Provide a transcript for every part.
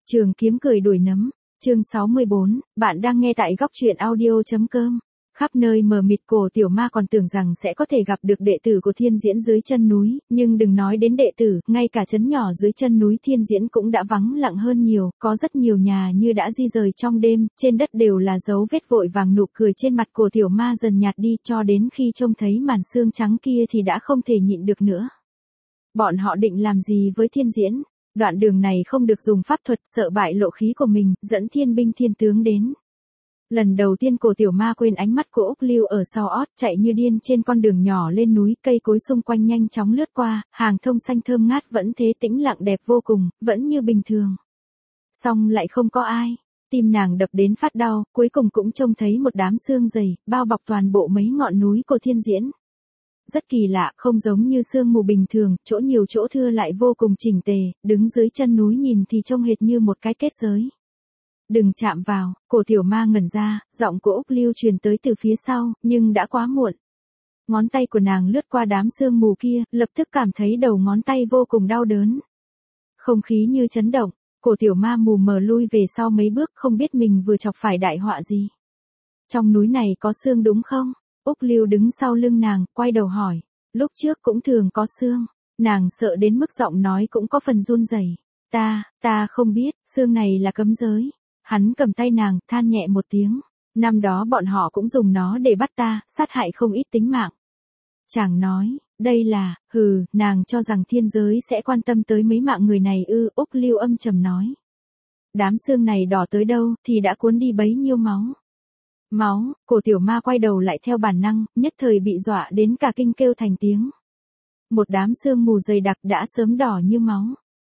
Trường kiếm cười đuổi nấm, chương 64, bạn đang nghe tại góc truyện audio.com. Khắp nơi mờ mịt, Cổ Tiểu Ma còn tưởng rằng sẽ có thể gặp được đệ tử của Thiên Diễn dưới chân núi, nhưng đừng nói đến đệ tử, ngay cả trấn nhỏ dưới chân núi Thiên Diễn cũng đã vắng lặng hơn nhiều, có rất nhiều nhà như đã di rời trong đêm, trên đất đều là dấu vết vội vàng. Nụ cười trên mặt Cổ Tiểu Ma dần nhạt đi, cho đến khi trông thấy màn xương trắng kia thì đã không thể nhịn được nữa. Bọn họ định làm gì với Thiên Diễn? Đoạn đường này không được dùng pháp thuật, sợ bại lộ khí của mình, dẫn thiên binh thiên tướng đến. Lần đầu tiên Cổ Tiểu Ma quên ánh mắt của Úc Lưu ở sau ót, chạy như điên trên con đường nhỏ lên núi, cây cối xung quanh nhanh chóng lướt qua, hàng thông xanh thơm ngát vẫn thế tĩnh lặng đẹp vô cùng, vẫn như bình thường. Song lại không có ai, tim nàng đập đến phát đau, cuối cùng cũng trông thấy một đám sương dày, bao bọc toàn bộ mấy ngọn núi của Thiên Diễn. Rất kỳ lạ, không giống như sương mù bình thường, chỗ nhiều chỗ thưa lại vô cùng chỉnh tề, đứng dưới chân núi nhìn thì trông hệt như một cái kết giới. Đừng chạm vào, Cổ Tiểu Ma ngẩn ra, giọng của Úc Lưu truyền tới từ phía sau, nhưng đã quá muộn. Ngón tay của nàng lướt qua đám sương mù kia, lập tức cảm thấy đầu ngón tay vô cùng đau đớn. Không khí như chấn động, Cổ Tiểu Ma mù mờ lui về sau mấy bước, không biết mình vừa chọc phải đại họa gì. Trong núi này có sương đúng không? Úc Lưu đứng sau lưng nàng, quay đầu hỏi. Lúc trước cũng thường có sương. Nàng sợ đến mức giọng nói cũng có phần run rẩy. Ta không biết, sương này là cấm giới. Hắn cầm tay nàng, than nhẹ một tiếng. Năm đó bọn họ cũng dùng nó để bắt ta, sát hại không ít tính mạng. Chàng nói, đây là, nàng cho rằng thiên giới sẽ quan tâm tới mấy mạng người này ư? Úc Lưu âm trầm nói. Đám sương này đỏ tới đâu, thì đã cuốn đi bấy nhiêu máu. Máu, Cổ Tiểu Ma quay đầu lại theo bản năng, nhất thời bị dọa đến cả kinh kêu thành tiếng. Một đám sương mù dày đặc đã sớm đỏ như máu.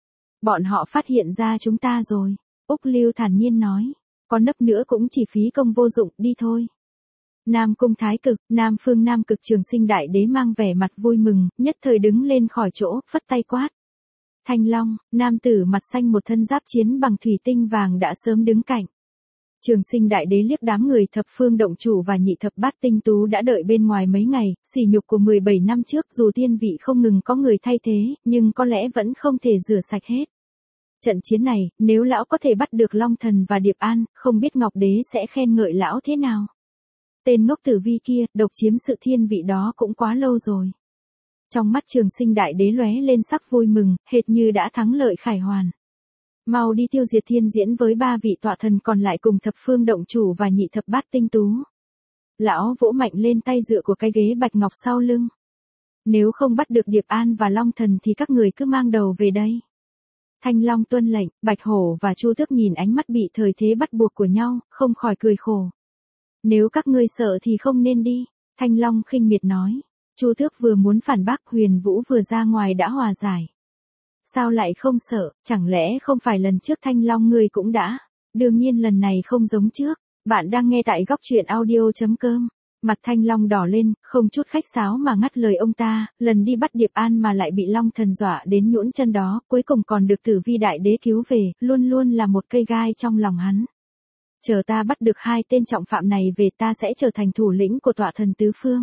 Bọn họ phát hiện ra chúng ta rồi. Úc Lưu thản nhiên nói. Có nấp nữa cũng chỉ phí công vô dụng, đi thôi. Nam Cung Thái Cực, Nam Phương Nam Cực Trường Sinh Đại Đế mang vẻ mặt vui mừng, nhất thời đứng lên khỏi chỗ, phất tay quát. Thanh Long, nam tử mặt xanh một thân giáp chiến bằng thủy tinh vàng đã sớm đứng cạnh. Trường Sinh Đại Đế liếc đám người Thập Phương Động Chủ và Nhị Thập Bát Tinh Tú đã đợi bên ngoài mấy ngày, sỉ nhục của 17 năm trước, dù tiên vị không ngừng có người thay thế, nhưng có lẽ vẫn không thể rửa sạch hết. Trận chiến này, nếu lão có thể bắt được Long Thần và Điệp An, không biết Ngọc Đế sẽ khen ngợi lão thế nào. Tên ngốc tử vi kia, độc chiếm sự thiên vị đó cũng quá lâu rồi. Trong mắt Trường Sinh Đại Đế lóe lên sắc vui mừng, hệt như đã thắng lợi khải hoàn. Mau đi tiêu diệt Thiên Diễn với 3 vị tọa thần còn lại cùng Thập Phương Động Chủ và Nhị Thập Bát Tinh Tú. Lão vỗ mạnh lên tay dựa của cái ghế bạch ngọc sau lưng. Nếu không bắt được Điệp An và Long Thần thì các người cứ mang đầu về đây. Thanh Long tuân lệnh, Bạch Hổ và Chu Tước nhìn ánh mắt bị thời thế bắt buộc của nhau, không khỏi cười khổ. Nếu các ngươi sợ thì không nên đi, Thanh Long khinh miệt nói. Chu Tước vừa muốn phản bác, Huyền Vũ vừa ra ngoài đã hòa giải. Sao lại không sợ, chẳng lẽ không phải lần trước Thanh Long ngươi cũng đã? Đương nhiên lần này không giống trước. Bạn đang nghe tại góc truyện audio.com. Mặt Thanh Long đỏ lên, không chút khách sáo mà ngắt lời ông ta, lần đi bắt Điệp An mà lại bị Long Thần dọa đến nhũn chân đó, cuối cùng còn được Tử Vi Đại Đế cứu về, luôn luôn là một cây gai trong lòng hắn. Chờ ta bắt được 2 tên trọng phạm này về, ta sẽ trở thành thủ lĩnh của tọa thần tứ phương.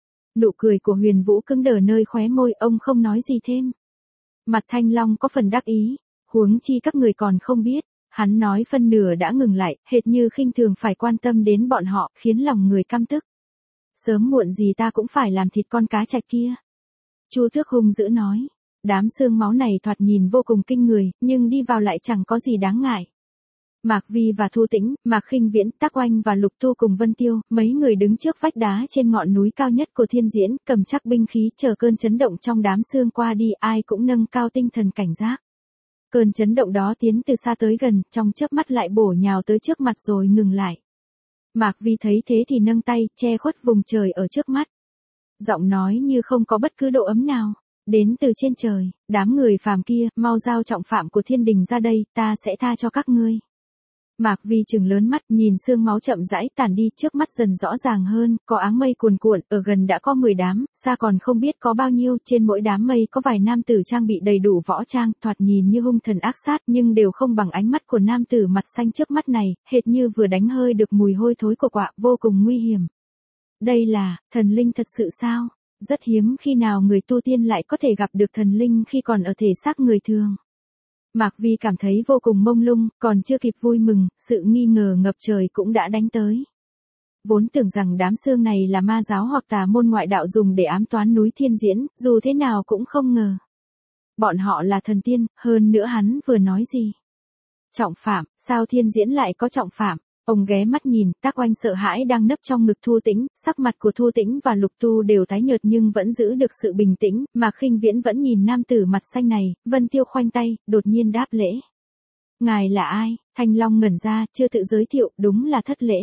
Nụ cười của Huyền Vũ cứng đờ nơi khóe môi, ông không nói gì thêm. Mặt Thanh Long có phần đắc ý, huống chi các người còn không biết, hắn nói phân nửa đã ngừng lại, hệt như khinh thường phải quan tâm đến bọn họ, khiến lòng người căm tức. Sớm muộn gì ta cũng phải làm thịt con cá trạch kia. Chu Tước hung dữ nói, đám xương máu này thoạt nhìn vô cùng kinh người, nhưng đi vào lại chẳng có gì đáng ngại. Mạc Vi và Thu Tĩnh, Mạc Khinh Viễn, Tác Oanh và Lục Tu cùng Vân Tiêu, mấy người đứng trước vách đá trên ngọn núi cao nhất của Thiên Diễn, cầm chắc binh khí chờ cơn chấn động trong đám sương qua đi, ai cũng nâng cao tinh thần cảnh giác. Cơn chấn động đó tiến từ xa tới gần, trong chớp mắt lại bổ nhào tới trước mặt rồi ngừng lại. Mạc Vi thấy thế thì nâng tay, che khuất vùng trời ở trước mắt. Giọng nói như không có bất cứ độ ấm nào. Đến từ trên trời, đám người phàm kia, mau giao trọng phạm của thiên đình ra đây, ta sẽ tha cho các ngươi. Mạc Vi trừng lớn mắt, nhìn sương máu chậm rãi tản đi, trước mắt dần rõ ràng hơn, có áng mây cuồn cuộn, ở gần đã có 10 đám, xa còn không biết có bao nhiêu, trên mỗi đám mây có vài nam tử trang bị đầy đủ võ trang, thoạt nhìn như hung thần ác sát, nhưng đều không bằng ánh mắt của nam tử mặt xanh trước mắt này, hệt như vừa đánh hơi được mùi hôi thối của quạ, vô cùng nguy hiểm. Đây là, thần linh thật sự sao? Rất hiếm khi nào người tu tiên lại có thể gặp được thần linh khi còn ở thể xác người thường. Mạc Vi cảm thấy vô cùng mông lung, còn chưa kịp vui mừng, sự nghi ngờ ngập trời cũng đã đánh tới. Vốn tưởng rằng đám xương này là ma giáo hoặc tà môn ngoại đạo dùng để ám toán núi Thiên Diễn, dù thế nào cũng không ngờ. Bọn họ là thần tiên, hơn nữa hắn vừa nói gì? Trọng phạm, sao Thiên Diễn lại có trọng phạm? Ông ghé mắt nhìn, Tác Oanh sợ hãi đang nấp trong ngực Thu Tĩnh, sắc mặt của Thu Tĩnh và Lục Tu đều tái nhợt nhưng vẫn giữ được sự bình tĩnh, mà Khinh Viễn vẫn nhìn nam tử mặt xanh này, Vân Tiêu khoanh tay, đột nhiên đáp lễ. Ngài là ai? Thanh Long ngẩn ra, chưa tự giới thiệu, đúng là thất lễ.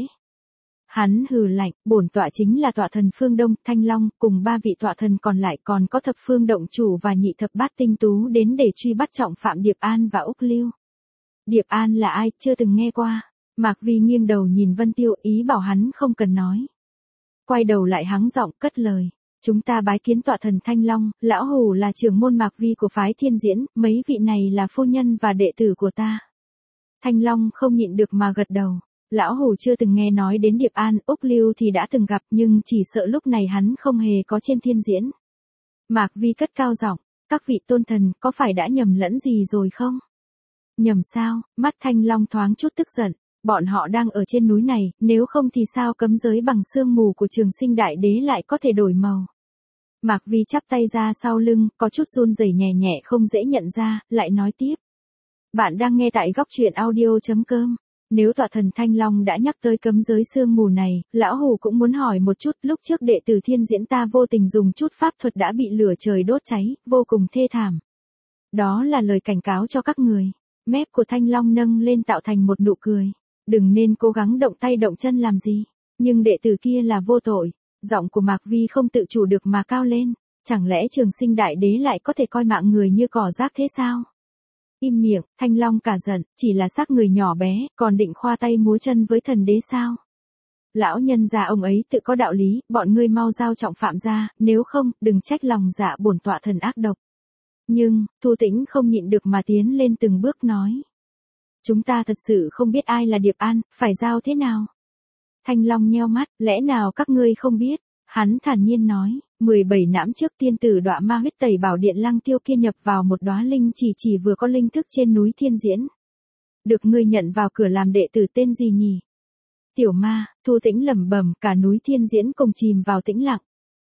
Hắn hừ lạnh, bổn tọa chính là tọa thần Phương Đông, Thanh Long, cùng 3 vị tọa thần còn lại còn có thập phương động chủ và nhị thập bát tinh tú đến để truy bắt trọng phạm Điệp An và Úc Lưu. Điệp An là ai, chưa từng nghe qua. Mạc Vi nghiêng đầu nhìn Vân Tiêu, ý bảo hắn không cần nói. Quay đầu lại hắng giọng cất lời. Chúng ta bái kiến tọa thần Thanh Long, lão hủ là trưởng môn Mạc Vi của phái Thiên Diễn, mấy vị này là phu nhân và đệ tử của ta. Thanh Long không nhịn được mà gật đầu. Lão hủ chưa từng nghe nói đến Điệp An, Úc Lưu thì đã từng gặp nhưng chỉ sợ lúc này hắn không hề có trên Thiên Diễn. Mạc Vi cất cao giọng, các vị tôn thần có phải đã nhầm lẫn gì rồi không? Nhầm sao? Mắt Thanh Long thoáng chút tức giận. Bọn họ đang ở trên núi này, nếu không thì sao cấm giới bằng sương mù của Trường Sinh Đại Đế lại có thể đổi màu. Mạc Vi chắp tay ra sau lưng, có chút run rẩy nhẹ nhẹ không dễ nhận ra, lại nói tiếp. Bạn đang nghe tại góc truyện audio.com. Nếu tọa thần Thanh Long đã nhắc tới cấm giới sương mù này, lão hủ cũng muốn hỏi một chút, lúc trước đệ tử Thiên Diễn ta vô tình dùng chút pháp thuật đã bị lửa trời đốt cháy, vô cùng thê thảm. Đó là lời cảnh cáo cho các người. Mép của Thanh Long nâng lên tạo thành một nụ cười. Đừng nên cố gắng động tay động chân làm gì. Nhưng đệ tử kia là vô tội. Giọng của Mạc Vi không tự chủ được mà cao lên. Chẳng lẽ Trường Sinh Đại Đế lại có thể coi mạng người như cỏ rác thế sao? Im miệng, Thanh Long cả giận, chỉ là xác người nhỏ bé, còn định khoa tay múa chân với thần đế sao? Lão nhân già ông ấy tự có đạo lý, bọn ngươi mau giao trọng phạm ra, nếu không, đừng trách lòng dạ bổn tọa thần ác độc. Nhưng, Thu Tĩnh không nhịn được mà tiến lên từng bước nói. Chúng ta thật sự không biết ai là Điệp An, phải giao thế nào? Thanh Long nheo mắt, lẽ nào các ngươi không biết? Hắn thản nhiên nói, 17 năm trước tiên tử đọa ma huyết tẩy bảo điện Lăng Tiêu kia nhập vào một đóa linh chỉ vừa có linh thức trên núi Thiên Diễn. Được ngươi nhận vào cửa làm đệ tử tên gì nhỉ? Tiểu ma, Thu Tĩnh lẩm bẩm, cả núi Thiên Diễn cùng chìm vào tĩnh lặng.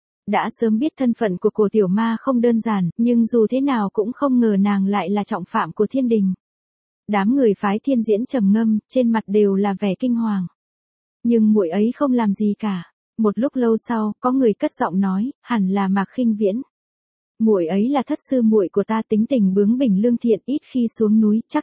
Đã sớm biết thân phận của cổ tiểu ma không đơn giản, nhưng dù thế nào cũng không ngờ nàng lại là trọng phạm của thiên đình. Đám người phái Thiên Diễn trầm ngâm, trên mặt đều là vẻ kinh hoàng. Nhưng muội ấy không làm gì cả. Một lúc lâu sau, có người cất giọng nói, hẳn là Mạc Khinh Viễn. Muội ấy là thất sư muội của ta, tính tình bướng bỉnh lương thiện, ít khi xuống núi, chắc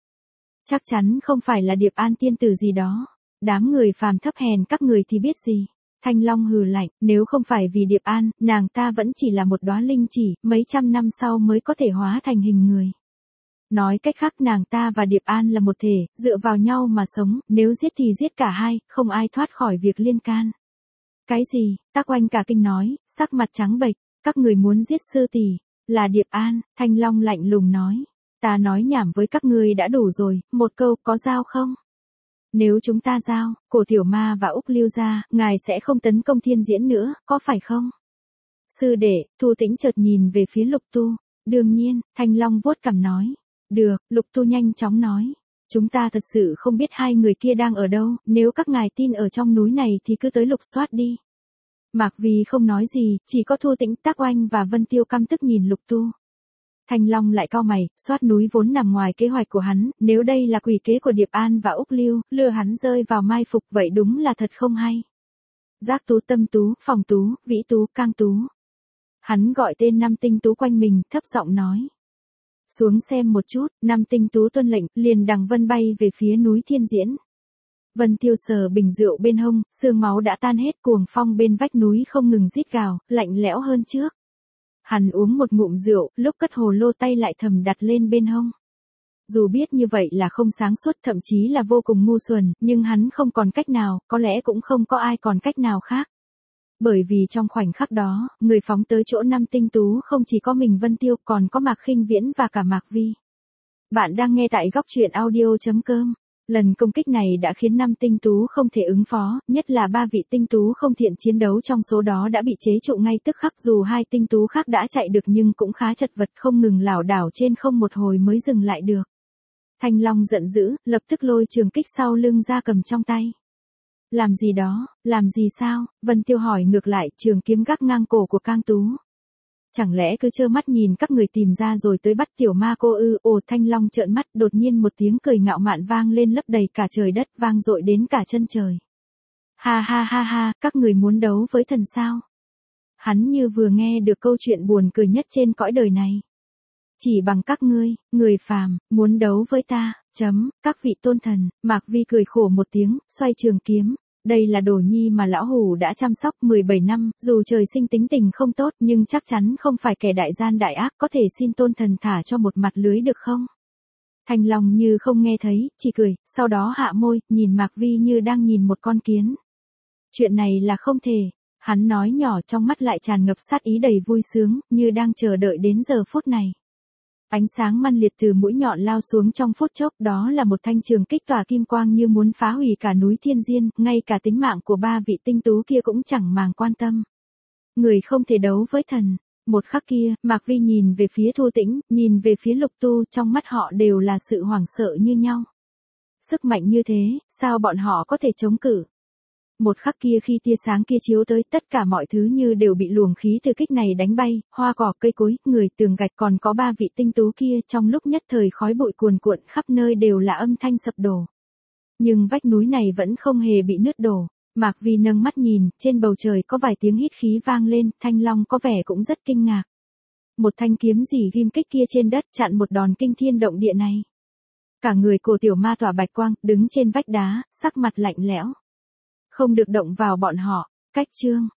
chắn không phải là Điệp An tiên tử gì đó. Đám người phàm thấp hèn các người thì biết gì. Thanh Long hừ lạnh, nếu không phải vì Điệp An, nàng ta vẫn chỉ là một đóa linh chỉ, mấy trăm năm sau mới có thể hóa thành hình người. Nói cách khác nàng ta và Điệp An là một thể, dựa vào nhau mà sống, nếu giết thì giết cả hai, không ai thoát khỏi việc liên can. Cái gì? Tác Oanh cả kinh nói, sắc mặt trắng bệch, các người muốn giết sư tỷ, là Điệp An, Thanh Long lạnh lùng nói. Ta nói nhảm với các ngươi đã đủ rồi, một câu có giao không? Nếu chúng ta giao, cổ tiểu ma và Úc Lưu ra, ngài sẽ không tấn công Thiên Diễn nữa, có phải không? Sư đệ, Thu Tĩnh chợt nhìn về phía Lục Tu. Đương nhiên, Thanh Long vuốt cằm nói. Được, Lục Tu nhanh chóng nói. Chúng ta thật sự không biết hai người kia đang ở đâu, nếu các ngài tin ở trong núi này thì cứ tới lục soát đi. Mạc Vi không nói gì, chỉ có Thu Tĩnh, Tác Oanh và Vân Tiêu căm tức nhìn Lục Tu. Thanh Long lại cau mày, soát núi vốn nằm ngoài kế hoạch của hắn, nếu đây là quỷ kế của Điệp An và Úc Lưu, lừa hắn rơi vào mai phục vậy đúng là thật không hay. Giác Tú, Tâm Tú, Phòng Tú, Vĩ Tú, Cang Tú. Hắn gọi tên 5 tinh tú quanh mình, thấp giọng nói. Xuống xem một chút, 5 tinh tú tuân lệnh, liền đằng vân bay về phía núi Thiên Diễn. Vân Tiêu sờ bình rượu bên hông, xương máu đã tan hết, cuồng phong bên vách núi không ngừng rít gào, lạnh lẽo hơn trước. Hắn uống một ngụm rượu, lúc cất hồ lô tay lại thầm đặt lên bên hông. Dù biết như vậy là không sáng suốt, thậm chí là vô cùng ngu xuẩn, nhưng hắn không còn cách nào, có lẽ cũng không có ai còn cách nào khác. Bởi vì trong khoảnh khắc đó, người phóng tới chỗ 5 tinh tú không chỉ có mình Vân Tiêu, còn có Mạc Khinh Viễn và cả Mạc Vi. Bạn đang nghe tại góc truyện audio.com. Lần công kích này đã khiến 5 tinh tú không thể ứng phó, nhất là 3 vị tinh tú không thiện chiến đấu trong số đó đã bị chế trụ ngay tức khắc, dù 2 tinh tú khác đã chạy được nhưng cũng khá chật vật, không ngừng lảo đảo trên không một hồi mới dừng lại được. Thanh Long giận dữ, lập tức lôi trường kích sau lưng ra cầm trong tay. Làm gì đó, làm gì sao? Vân Tiêu hỏi ngược lại, trường kiếm gác ngang cổ của Cang Tú. Chẳng lẽ cứ trơ mắt nhìn các người tìm ra rồi tới bắt tiểu ma cô ư? Ồ, Thanh Long trợn mắt, đột nhiên một tiếng cười ngạo mạn vang lên lấp đầy cả trời đất, vang dội đến cả chân trời. Ha ha ha ha, các người muốn đấu với thần sao? Hắn như vừa nghe được câu chuyện buồn cười nhất trên cõi đời này. Chỉ bằng các ngươi, người phàm, muốn đấu với ta, các vị tôn thần. Mạc Vi cười khổ một tiếng, xoay trường kiếm. Đây là đồ nhi mà lão hủ đã chăm sóc 17 năm, dù trời sinh tính tình không tốt nhưng chắc chắn không phải kẻ đại gian đại ác, có thể xin tôn thần thả cho một mặt lưới được không? Thanh Long như không nghe thấy, chỉ cười, sau đó hạ môi, nhìn Mạc Vi như đang nhìn một con kiến. Chuyện này là không thể, hắn nói nhỏ, trong mắt lại tràn ngập sát ý đầy vui sướng, như đang chờ đợi đến giờ phút này. Ánh sáng măn liệt từ mũi nhọn lao xuống trong phút chốc, đó là một thanh trường kích tỏa kim quang như muốn phá hủy cả núi Thiên Diên, ngay cả tính mạng của 3 vị tinh tú kia cũng chẳng màng quan tâm. Người không thể đấu với thần. Một khắc kia, Mạc Vi nhìn về phía Thu Tĩnh, nhìn về phía Lục Tu, trong mắt họ đều là sự hoảng sợ như nhau. Sức mạnh như thế, sao bọn họ có thể chống cự? Một khắc kia khi tia sáng kia chiếu tới, tất cả mọi thứ như đều bị luồng khí từ kích này đánh bay, hoa cỏ, cây cối, người, tường gạch, còn có 3 vị tinh tú kia, trong lúc nhất thời khói bụi cuồn cuộn khắp nơi đều là âm thanh sập đổ. Nhưng vách núi này vẫn không hề bị nứt đổ. Mạc Vi nâng mắt nhìn, trên bầu trời có vài tiếng hít khí vang lên, Thanh Long có vẻ cũng rất kinh ngạc. Một thanh kiếm gì ghim kích kia trên đất chặn một đòn kinh thiên động địa này. Cả người của tiểu ma tỏa bạch quang, đứng trên vách đá, sắc mặt lạnh lẽo. Không được động vào bọn họ. Cách chương